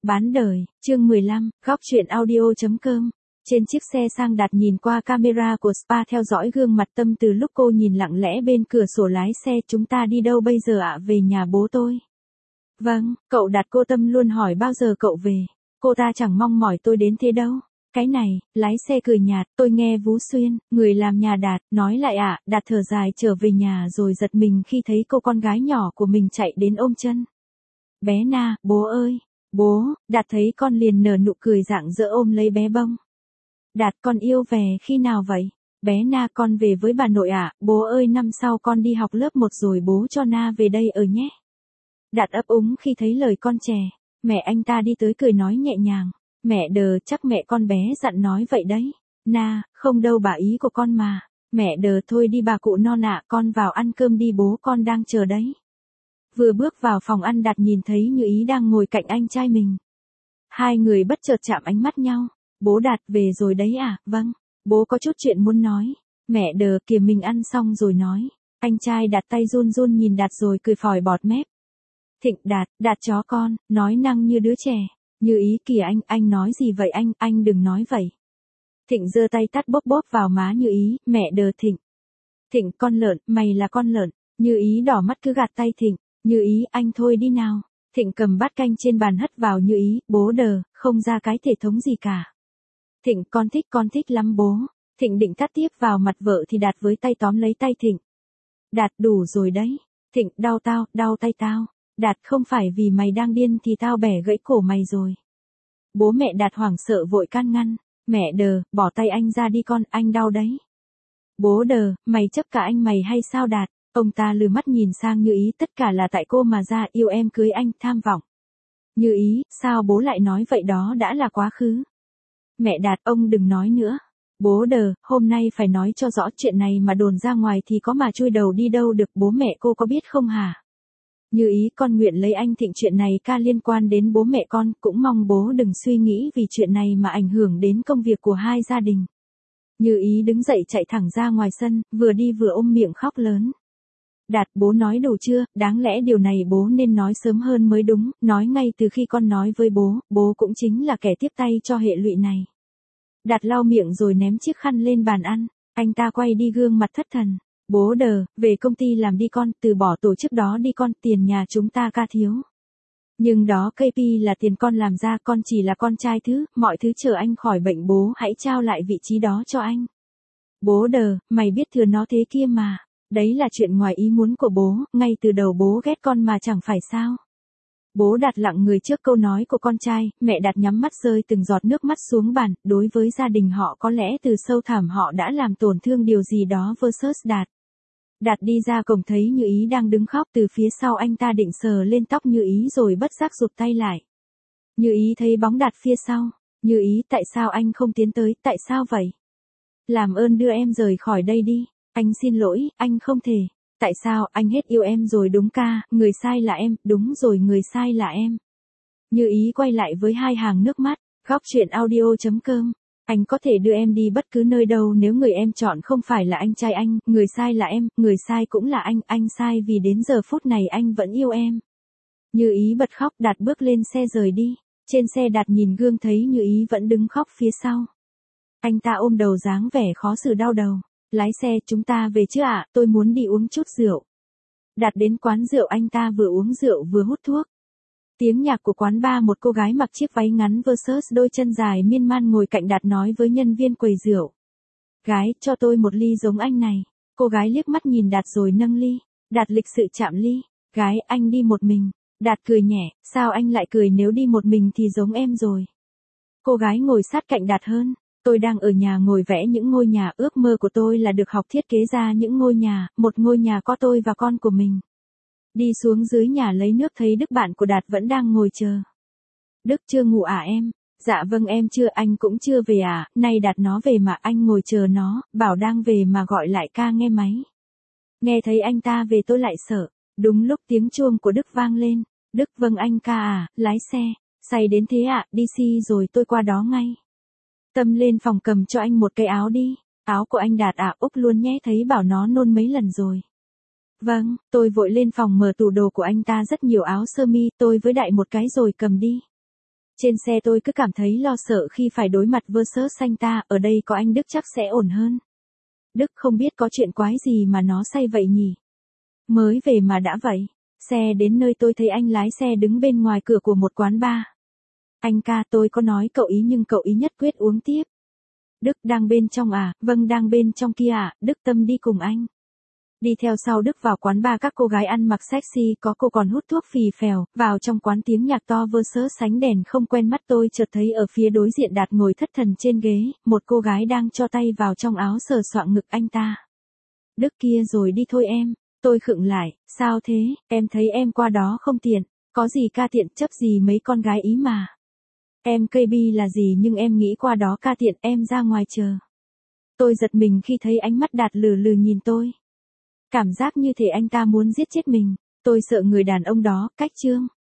Bán đời, chương 15, góc truyện audio.com. Trên chiếc xe sang Đạt nhìn qua camera của spa theo dõi gương mặt Tâm từ lúc cô nhìn lặng lẽ bên cửa sổ lái xe. Chúng ta đi đâu bây giờ ạ? Về nhà bố tôi. Vâng, cậu Đạt. Cô Tâm luôn hỏi bao giờ cậu về. Cô ta chẳng mong mỏi tôi đến thế đâu. Cái này, lái xe cười nhạt, tôi nghe Vũ Xuyên, người làm nhà Đạt, nói lại ạ. Đạt thở dài trở về nhà rồi giật mình khi thấy cô con gái nhỏ của mình chạy đến ôm chân. Bé Na, bố ơi. Bố. Đạt thấy con liền nở nụ cười rạng rỡ ôm lấy bé bông. Đạt, con yêu về khi nào vậy? Bé Na, con về với bà nội ạ. Bố ơi, năm sau con đi học lớp 1 rồi, bố cho Na về đây ở nhé. Đạt ấp úng khi thấy lời con trẻ. Mẹ anh ta đi tới cười nói nhẹ nhàng. Mẹ đờ, chắc mẹ con bé dặn nói vậy đấy. Na, không đâu bà, ý của con mà. Mẹ đờ, thôi đi bà cụ non ạ, con vào ăn cơm đi, bố con đang chờ đấy. Vừa bước vào phòng ăn, Đạt nhìn thấy Như Ý đang ngồi cạnh anh trai mình. Hai người bất chợt chạm ánh mắt nhau. Bố Đạt về rồi đấy à? Vâng. Bố có chút chuyện muốn nói. Mẹ đờ, kìa mình ăn xong rồi nói. Anh trai Đạt tay run run nhìn Đạt rồi cười phòi bọt mép. Thịnh, Đạt chó con, nói năng như đứa trẻ. Như Ý, kìa anh nói gì vậy anh đừng nói vậy. Thịnh giơ tay tát bóp bóp vào má Như Ý. Mẹ đờ Thịnh. Thịnh, con lợn, mày là con lợn. Như Ý đỏ mắt cứ gạt tay Thịnh. Như Ý, anh thôi đi nào. Thịnh cầm bát canh trên bàn hất vào Như Ý. Bố đờ, không ra cái thể thống gì cả. Thịnh, con thích lắm bố. Thịnh định tát tiếp vào mặt vợ thì Đạt với tay tóm lấy tay Thịnh. Đạt, đủ rồi đấy. Thịnh, đau tay tao. Đạt, không phải vì mày đang điên thì tao bẻ gãy cổ mày rồi. Bố. Mẹ Đạt hoảng sợ vội can ngăn. Mẹ đờ, bỏ tay anh ra đi con, anh đau đấy. Bố đờ, mày chấp cả anh mày hay sao Đạt? Ông ta lừ mắt nhìn sang Như Ý, tất cả là tại cô mà ra, yêu em cưới anh, tham vọng. Như Ý, sao bố lại nói vậy, đó đã là quá khứ. Mẹ Đạt, ông đừng nói nữa. Bố đờ, hôm nay phải nói cho rõ, chuyện này mà đồn ra ngoài thì có mà chui đầu đi đâu được, bố mẹ cô có biết không hả? Như Ý, con nguyện lấy anh Thịnh, chuyện này liên quan đến bố mẹ con, cũng mong bố đừng suy nghĩ vì chuyện này mà ảnh hưởng đến công việc của hai gia đình. Như Ý đứng dậy chạy thẳng ra ngoài sân, vừa đi vừa ôm miệng khóc lớn. Đạt, bố nói đủ chưa? Đáng lẽ điều này bố nên nói sớm hơn mới đúng, nói ngay từ khi con nói với bố cũng chính là kẻ tiếp tay cho hệ lụy này. Đạt lau miệng rồi ném chiếc khăn lên bàn ăn, anh ta quay đi gương mặt thất thần. Bố đờ, về công ty làm đi con, từ bỏ tổ chức đó đi con, tiền nhà chúng ta thiếu. Nhưng đó KP là tiền con làm ra, con chỉ là con trai mọi thứ chờ anh khỏi bệnh, bố hãy trao lại vị trí đó cho anh. Bố đờ, mày biết thừa nó thế kia mà. Đấy là chuyện ngoài ý muốn của bố, ngay từ đầu bố ghét con mà chẳng phải sao. Bố Đạt lặng người trước câu nói của con trai. Mẹ Đạt nhắm mắt rơi từng giọt nước mắt xuống bàn. Đối với gia đình họ, có lẽ từ sâu thẳm họ đã làm tổn thương điều gì đó versus Đạt. Đạt đi ra cổng thấy Như Ý đang đứng khóc từ phía sau, anh ta định sờ lên tóc Như Ý rồi bất giác rụt tay lại. Như Ý thấy bóng Đạt phía sau. Như Ý, tại sao anh không tiến tới, tại sao vậy? Làm ơn đưa em rời khỏi đây đi. Anh xin lỗi, anh không thể. Tại sao, anh hết yêu em rồi đúng ca, người sai là em, đúng rồi, người sai là em. Như Ý quay lại với hai hàng nước mắt. Góc truyện audio.com. Anh có thể đưa em đi bất cứ nơi đâu nếu người em chọn không phải là anh trai anh, người sai là em, người sai cũng là anh sai vì đến giờ phút này anh vẫn yêu em. Như Ý bật khóc. Đạt bước lên xe rời đi. Trên xe Đạt nhìn gương thấy Như Ý vẫn đứng khóc phía sau. Anh ta ôm đầu dáng vẻ khó xử đau đầu. Lái xe, chúng ta về chứ ạ, tôi muốn đi uống chút rượu. Đạt đến quán rượu, anh ta vừa uống rượu vừa hút thuốc. Tiếng nhạc của quán bar, một cô gái mặc chiếc váy ngắn versus đôi chân dài miên man ngồi cạnh Đạt nói với nhân viên quầy rượu. Gái, cho tôi một ly giống anh này. Cô gái liếc mắt nhìn Đạt rồi nâng ly. Đạt lịch sự chạm ly. Gái, anh đi một mình. Đạt cười nhẹ, sao anh lại cười, nếu đi một mình thì giống em rồi. Cô gái ngồi sát cạnh Đạt hơn. Tôi đang ở nhà ngồi vẽ những ngôi nhà, ước mơ của tôi là được học thiết kế ra những ngôi nhà, một ngôi nhà có tôi và con của mình. Đi xuống dưới nhà lấy nước thấy Đức bạn của Đạt vẫn đang ngồi chờ. Đức, chưa ngủ à em? Dạ vâng em chưa, anh cũng chưa về à, nay Đạt nó về mà anh ngồi chờ nó, bảo đang về mà gọi lại ca nghe máy. Nghe thấy anh ta về tôi lại sợ. Đúng lúc tiếng chuông của Đức vang lên. Đức, vâng anh ca à, lái xe, say đến thế ạ, đi si rồi tôi qua đó ngay. Tâm lên phòng cầm cho anh một cái áo đi. Áo của anh Đạt à? Úc luôn nhé, thấy bảo nó nôn mấy lần rồi. Vâng, tôi vội lên phòng mở tủ đồ của anh ta, rất nhiều áo sơ mi, tôi với đại một cái rồi cầm đi. Trên xe tôi cứ cảm thấy lo sợ khi phải đối mặt versus anh ta, ở đây có anh Đức chắc sẽ ổn hơn. Đức không biết có chuyện quái gì mà nó say vậy nhỉ? Mới về mà đã vậy. Xe đến nơi tôi thấy anh lái xe đứng bên ngoài cửa của một quán bar. Anh ca, tôi có nói cậu ý nhưng cậu ý nhất quyết uống tiếp. Đức, đang bên trong à? Vâng, đang bên trong kia à? Đức, Tâm đi cùng anh. Đi theo sau Đức vào quán bar, các cô gái ăn mặc sexy, có cô còn hút thuốc phì phèo, vào trong quán tiếng nhạc to versus sánh đèn không quen mắt. Tôi chợt thấy ở phía đối diện Đạt ngồi thất thần trên ghế, một cô gái đang cho tay vào trong áo sờ soạng ngực anh ta. Đức, kia rồi đi thôi em. Tôi khựng lại, sao thế, em thấy em qua đó không tiện, có gì ca tiện chấp gì mấy con gái ý mà. Em KB là gì nhưng em nghĩ qua đó ca tiện, em ra ngoài chờ. Tôi giật mình khi thấy ánh mắt Đạt lừ lừ nhìn tôi. Cảm giác như thể anh ta muốn giết chết mình, tôi sợ người đàn ông đó, cách chương.